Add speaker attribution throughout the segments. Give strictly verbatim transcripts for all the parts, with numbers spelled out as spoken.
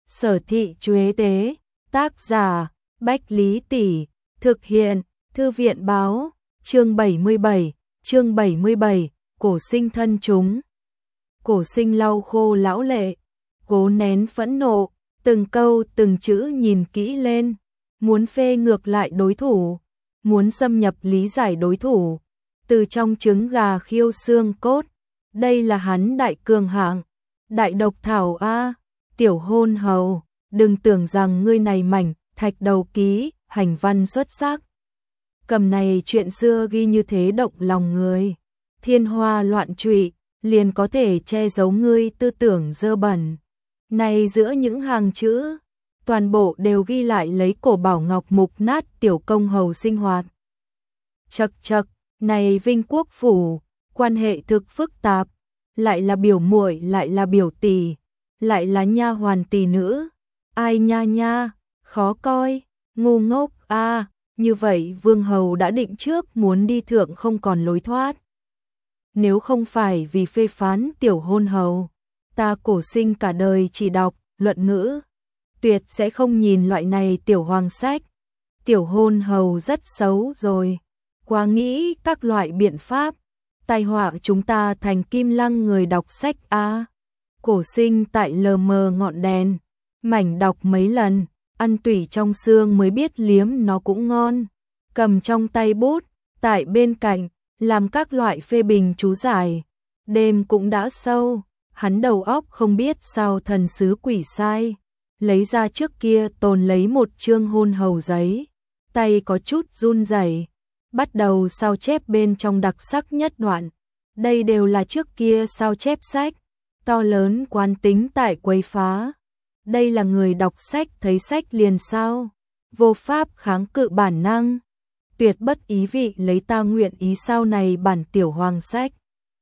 Speaker 1: Sở thị Chuế tế, tác giả, Bách Lý Tỷ, thực hiện, Thư viện báo, chương bảy mươi bảy, chương bảy mươi bảy, cổ sinh thân chúng. Cổ sinh lau khô lão lệ, cố nén phẫn nộ, từng câu từng chữ nhìn kỹ lên, muốn phê ngược lại đối thủ, muốn xâm nhập lý giải đối thủ, từ trong trứng gà khiêu xương cốt, đây là hắn đại cường hạng, đại độc thảo a, tiểu hôn hầu, đừng tưởng rằng ngươi này mảnh, thạch đầu ký, hành văn xuất sắc. Cầm này chuyện xưa ghi như thế động lòng người, thiên hoa loạn trụy, liền có thể che giấu ngươi tư tưởng dơ bẩn. Này giữa những hàng chữ, toàn bộ đều ghi lại lấy cổ bảo ngọc mục nát tiểu công hầu sinh hoạt. Chậc chậc, này Vinh Quốc phủ, quan hệ thực phức tạp, lại là biểu muội, lại là biểu tỷ, lại là nha hoàn tỷ nữ, ai nha nha, khó coi, ngu ngốc a, à, như vậy vương hầu đã định trước muốn đi thượng không còn lối thoát. Nếu không phải vì phê phán tiểu hôn hầu, ta cổ sinh cả đời chỉ đọc luận ngữ, tuyệt sẽ không nhìn loại này tiểu hoàng sách. Tiểu hôn hầu rất xấu rồi, quá nghĩ các loại biện pháp, tai họa chúng ta thành kim lăng người đọc sách a. À. Cổ sinh tại lờ mờ ngọn đèn, mảnh đọc mấy lần, ăn tủy trong xương mới biết liếm nó cũng ngon, cầm trong tay bút, tại bên cạnh, làm các loại phê bình chú giải. Đêm cũng đã sâu, hắn đầu óc không biết sao thần sứ quỷ sai, lấy ra trước kia tồn lấy một chương hôn hầu giấy, tay có chút run rẩy, bắt đầu sao chép bên trong đặc sắc nhất đoạn. Đây đều là trước kia sao chép sách, to lớn quán tính tại quấy phá. Đây là người đọc sách thấy sách liền sao, vô pháp kháng cự bản năng, tuyệt bất ý vị lấy ta nguyện ý sau này bản tiểu hoàng sách.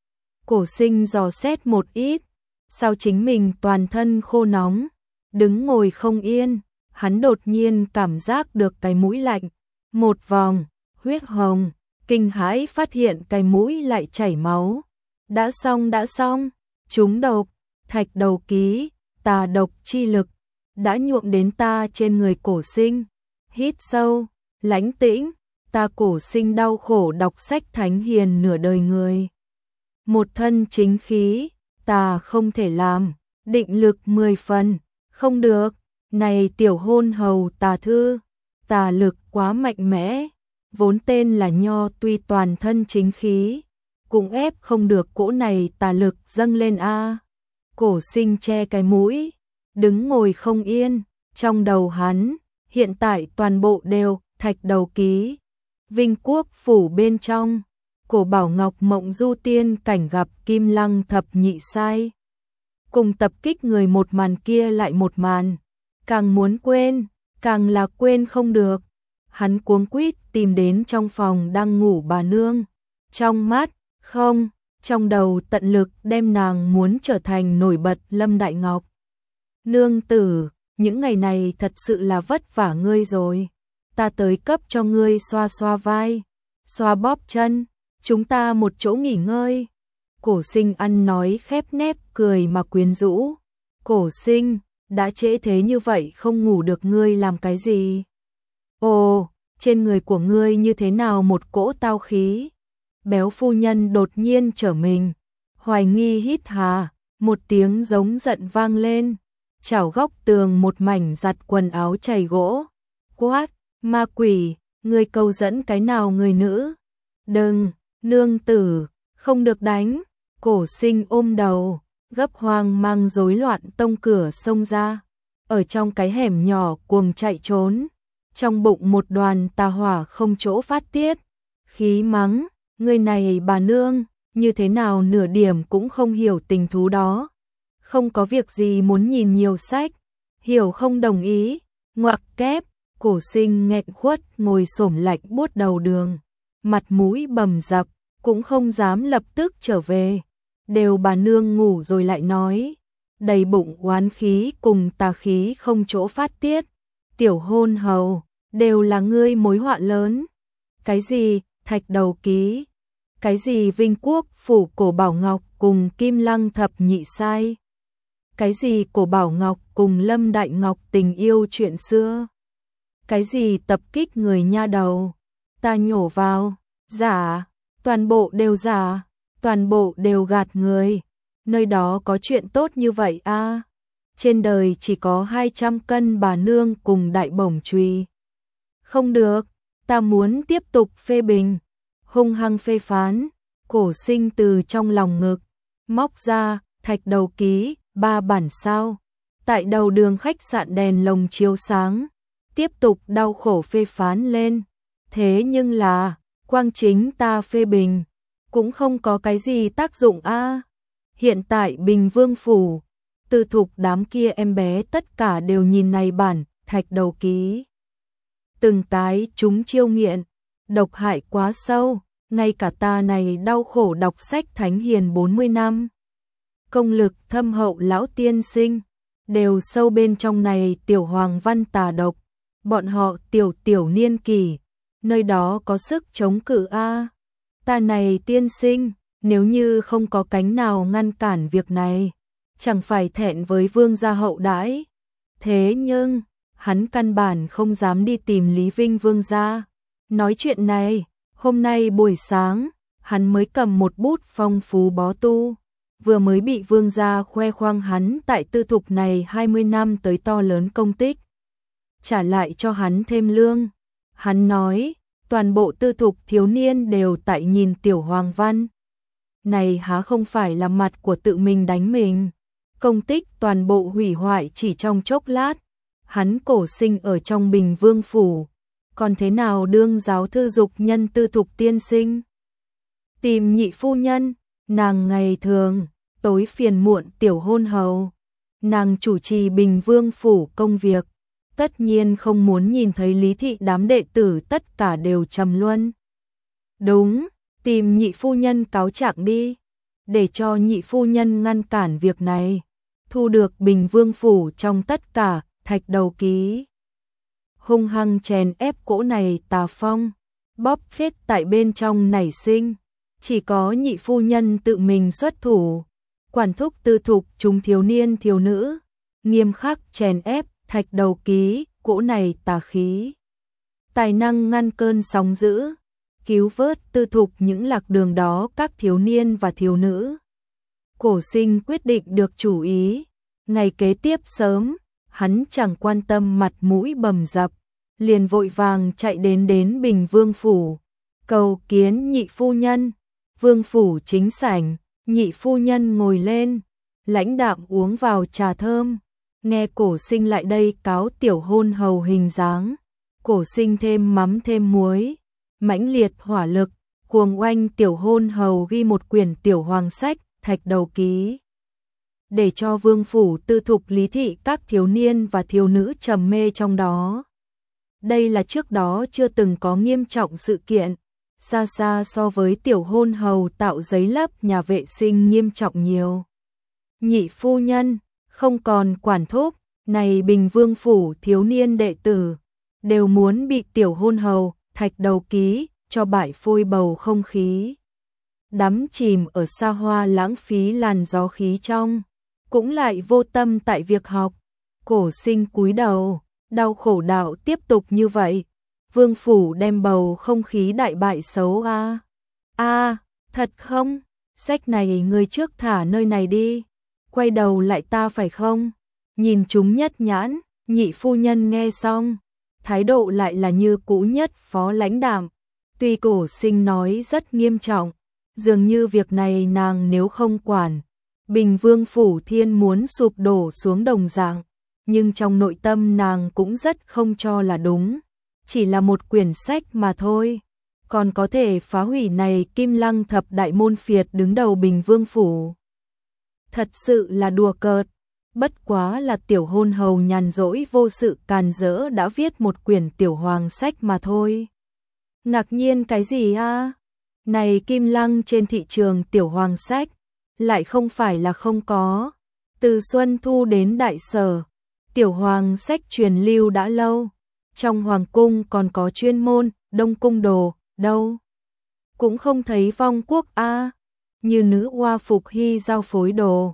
Speaker 1: Cổ sinh dò xét một ít, sao chính mình toàn thân khô nóng, đứng ngồi không yên, hắn đột nhiên cảm giác được cái mũi lạnh, một vòng, huyết hồng, kinh hãi phát hiện cái mũi lại chảy máu. Đã xong đã xong, chúng độc, thạch đầu ký, tà độc chi lực, đã nhuộm đến ta trên người cổ sinh. Hít sâu, lãnh tĩnh, ta cổ sinh đau khổ đọc sách thánh hiền nửa đời người. Một thân chính khí, ta không thể làm, định lực mười phần, không được, này tiểu hôn hầu tà thư, tà lực quá mạnh mẽ, vốn tên là Nho tuy toàn thân chính khí, cũng ép không được cỗ này tà lực dâng lên a. À. Cổ sinh che cái mũi, đứng ngồi không yên, trong đầu hắn, hiện tại toàn bộ đều thạch đầu ký. Vinh Quốc phủ bên trong, cổ bảo ngọc mộng du tiên cảnh gặp kim lăng thập nhị sai. Cùng tập kích người một màn kia lại một màn, càng muốn quên, càng là quên không được. Hắn cuống quýt tìm đến trong phòng đang ngủ bà nương, trong mắt, không, trong đầu tận lực đem nàng muốn trở thành nổi bật Lâm Đại Ngọc. Nương tử, những ngày này thật sự là vất vả ngươi rồi, ta tới cấp cho ngươi xoa xoa vai, xoa bóp chân, chúng ta một chỗ nghỉ ngơi. Cổ sinh ăn nói khép nép cười mà quyến rũ. Cổ sinh, đã trễ thế như vậy không ngủ được ngươi làm cái gì? Ồ, trên người của ngươi như thế nào một cỗ tao khí? Béo phu nhân đột nhiên trở mình, hoài nghi hít hà, một tiếng giống giận vang lên, chảo góc tường một mảnh giặt quần áo chảy gỗ, quát, ma quỷ, ngươi câu dẫn cái nào người nữ? Đừng, nương tử, không được đánh. Cổ sinh ôm đầu, gấp hoang mang rối loạn tông cửa xông ra, ở trong cái hẻm nhỏ cuồng chạy trốn, trong bụng một đoàn tà hỏa không chỗ phát tiết, khí mắng, người này bà nương, như thế nào nửa điểm cũng không hiểu tình thú đó, không có việc gì muốn nhìn nhiều sách, hiểu không đồng ý, ngoặc kép. Cổ sinh nghẹn khuất ngồi xổm lạnh buốt đầu đường, mặt mũi bầm dập, cũng không dám lập tức trở về. Đều bà nương ngủ rồi lại nói, đầy bụng oán khí cùng tà khí không chỗ phát tiết. Tiểu hôn hầu, đều là ngươi mối họa lớn. Cái gì, thạch đầu ký? Cái gì Vinh Quốc phủ cổ bảo ngọc cùng kim lăng thập nhị sai? Cái gì Cổ Bảo Ngọc cùng Lâm Đại Ngọc tình yêu chuyện xưa? Cái gì tập kích người nha đầu? Ta nhổ vào, giả, toàn bộ đều giả, toàn bộ đều gạt người. Nơi đó có chuyện tốt như vậy a? À? Trên đời chỉ có hai trăm cân bà nương cùng đại bổng chùy. Không được, ta muốn tiếp tục phê bình, hung hăng phê phán. Cổ Sinh từ trong lòng ngực móc ra Thạch Đầu Ký, ba bản sao. Tại đầu đường khách sạn đèn lồng chiếu sáng, tiếp tục đau khổ phê phán lên. Thế nhưng là, quang chính ta phê bình, cũng không có cái gì tác dụng a. À. Hiện tại Bình Vương phủ, Tư Thục đám kia em bé tất cả đều nhìn này bản Thạch Đầu Ký. Từng cái chúng chiêu nghiện, độc hại quá sâu, ngay cả ta này đau khổ đọc sách thánh hiền bốn mươi năm. Công lực thâm hậu lão tiên sinh, đều sâu bên trong này tiểu hoàng văn tà độc. Bọn họ tiểu tiểu niên kỳ, nơi đó có sức chống cự a. À. Ta này tiên sinh, nếu như không có cánh nào ngăn cản việc này, chẳng phải thẹn với vương gia hậu đãi. Thế nhưng, hắn căn bản không dám đi tìm Lý Vinh vương gia. Nói chuyện này, hôm nay buổi sáng, hắn mới cầm một bút phong phú bó tu. Vừa mới bị vương gia khoe khoang hắn tại Tư Thục này hai mươi năm tới to lớn công tích. Trả lại cho hắn thêm lương. Hắn nói, toàn bộ Tư Thục thiếu niên đều tại nhìn tiểu hoàng văn. Này há không phải là mặt của tự mình đánh mình. Công tích toàn bộ hủy hoại chỉ trong chốc lát. Hắn Cổ Sinh ở trong Bình Vương phủ, còn thế nào đương giáo thư dục nhân Tư Thục tiên sinh? Tìm nhị phu nhân, nàng ngày thường, tối phiền muộn tiểu hôn hầu. Nàng chủ trì Bình Vương phủ công việc, tất nhiên không muốn nhìn thấy Lý thị đám đệ tử tất cả đều trầm luân. Đúng, tìm nhị phu nhân cáo trạng đi, để cho nhị phu nhân ngăn cản việc này, thu được Bình Vương phủ trong tất cả Thạch Đầu Ký. Hung hăng chèn ép cỗ này tà phong, bóp phết tại bên trong nảy sinh, chỉ có nhị phu nhân tự mình xuất thủ, quản thúc Tư Thục chúng thiếu niên thiếu nữ, nghiêm khắc chèn ép Thạch Đầu Ký, cỗ này tà khí. Tài năng ngăn cơn sóng dữ, cứu vớt Tư Thục những lạc đường đó các thiếu niên và thiếu nữ. Cổ Sinh quyết định được chủ ý, ngày kế tiếp sớm, hắn chẳng quan tâm mặt mũi bầm dập, liền vội vàng chạy đến đến Bình Vương phủ, cầu kiến nhị phu nhân. Vương phủ chính sảnh, nhị phu nhân ngồi lên, lãnh đạm uống vào trà thơm, nghe Cổ Sinh lại đây cáo tiểu hôn hầu hình dáng. Cổ Sinh thêm mắm thêm muối, mãnh liệt hỏa lực, cuồng oanh tiểu hôn hầu ghi một quyển tiểu hoàng sách, Thạch Đầu Ký. Để cho vương phủ Tư Thục Lý thị các thiếu niên và thiếu nữ trầm mê trong đó. Đây là trước đó chưa từng có nghiêm trọng sự kiện, xa xa so với tiểu hôn hầu tạo giấy lấp nhà vệ sinh nghiêm trọng nhiều. Nhị phu nhân, không còn quản thúc, này Bình Vương phủ thiếu niên đệ tử, đều muốn bị tiểu hôn hầu, Thạch Đầu Ký, cho bại phôi bầu không khí. Đắm chìm ở xa hoa lãng phí làn gió khí trong, cũng lại vô tâm tại việc học. Cổ Sinh cúi đầu, đau khổ đạo tiếp tục như vậy. Vương phủ đem bầu không khí đại bại xấu a. À. A, à, thật không? Sách này người trước thả nơi này đi. Quay đầu lại ta phải không? Nhìn chúng nhất nhãn, nhị phu nhân nghe xong, thái độ lại là như cũ nhất phó lãnh đạm. Tuy Cổ Sinh nói rất nghiêm trọng, dường như việc này nàng nếu không quản, Bình Vương phủ thiên muốn sụp đổ xuống đồng dạng, nhưng trong nội tâm nàng cũng rất không cho là đúng, chỉ là một quyển sách mà thôi, còn có thể phá hủy này Kim Lăng thập đại môn phiệt đứng đầu Bình Vương phủ. Thật sự là đùa cợt, bất quá là tiểu hôn hầu nhàn rỗi vô sự càn rỡ đã viết một quyển tiểu hoàng sách mà thôi. Ngạc nhiên cái gì a? Này Kim Lăng trên thị trường tiểu hoàng sách, lại không phải là không có. Từ Xuân Thu đến Đại Sở, tiểu hoàng sách truyền lưu đã lâu. Trong hoàng cung còn có chuyên môn, Đông Cung đồ, đâu? Cũng không thấy Vong Quốc a. Như nữ hoa phục hy giao phối đồ,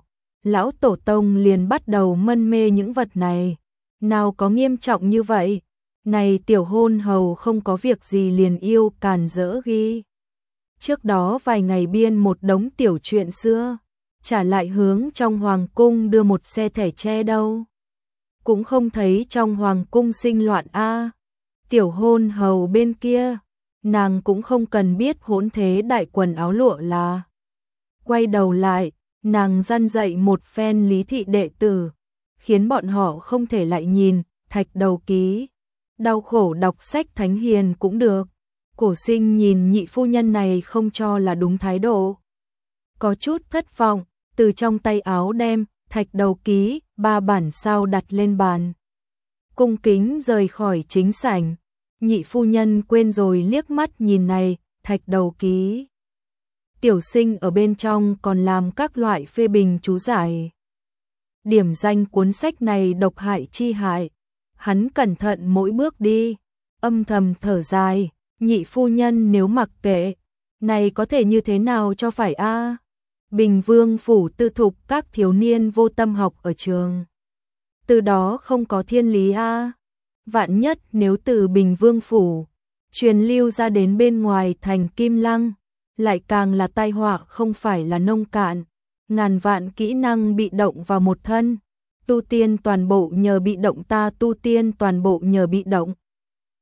Speaker 1: lão tổ tông liền bắt đầu mân mê những vật này. Nào có nghiêm trọng như vậy, này tiểu hôn hầu không có việc gì liền yêu càn rỡ ghi. Trước đó vài ngày biên một đống tiểu chuyện xưa, trả lại hướng trong hoàng cung đưa một xe thẻ tre đâu. Cũng không thấy trong hoàng cung sinh loạn a. Tiểu hôn hầu bên kia, nàng cũng không cần biết hỗn thế đại quần áo lụa là. Quay đầu lại, nàng răn dạy một phen lý thị đệ tử, khiến bọn họ không thể lại nhìn, thạch đầu ký. Đau khổ đọc sách thánh hiền cũng được. Cổ Sinh nhìn nhị phu nhân này không cho là đúng thái độ. Có chút thất vọng, từ trong tay áo đem, thạch đầu ký, ba bản sao đặt lên bàn. Cung kính rời khỏi chính sảnh, nhị phu nhân quên rồi liếc mắt nhìn này, thạch đầu ký. Tiểu Sinh ở bên trong còn làm các loại phê bình chú giải. Điểm danh cuốn sách này độc hại chi hại. Hắn cẩn thận mỗi bước đi, âm thầm thở dài, nhị phu nhân nếu mặc kệ, này có thể như thế nào cho phải a? Bình Vương phủ tư thục các thiếu niên vô tâm học ở trường. Từ đó không có thiên lý a. Vạn nhất nếu từ Bình Vương phủ truyền lưu ra đến bên ngoài thành Kim Lăng, lại càng là tai họa không phải là nông cạn, ngàn vạn kỹ năng bị động vào một thân. Tu tiên toàn bộ nhờ bị động ta tu tiên toàn bộ nhờ bị động.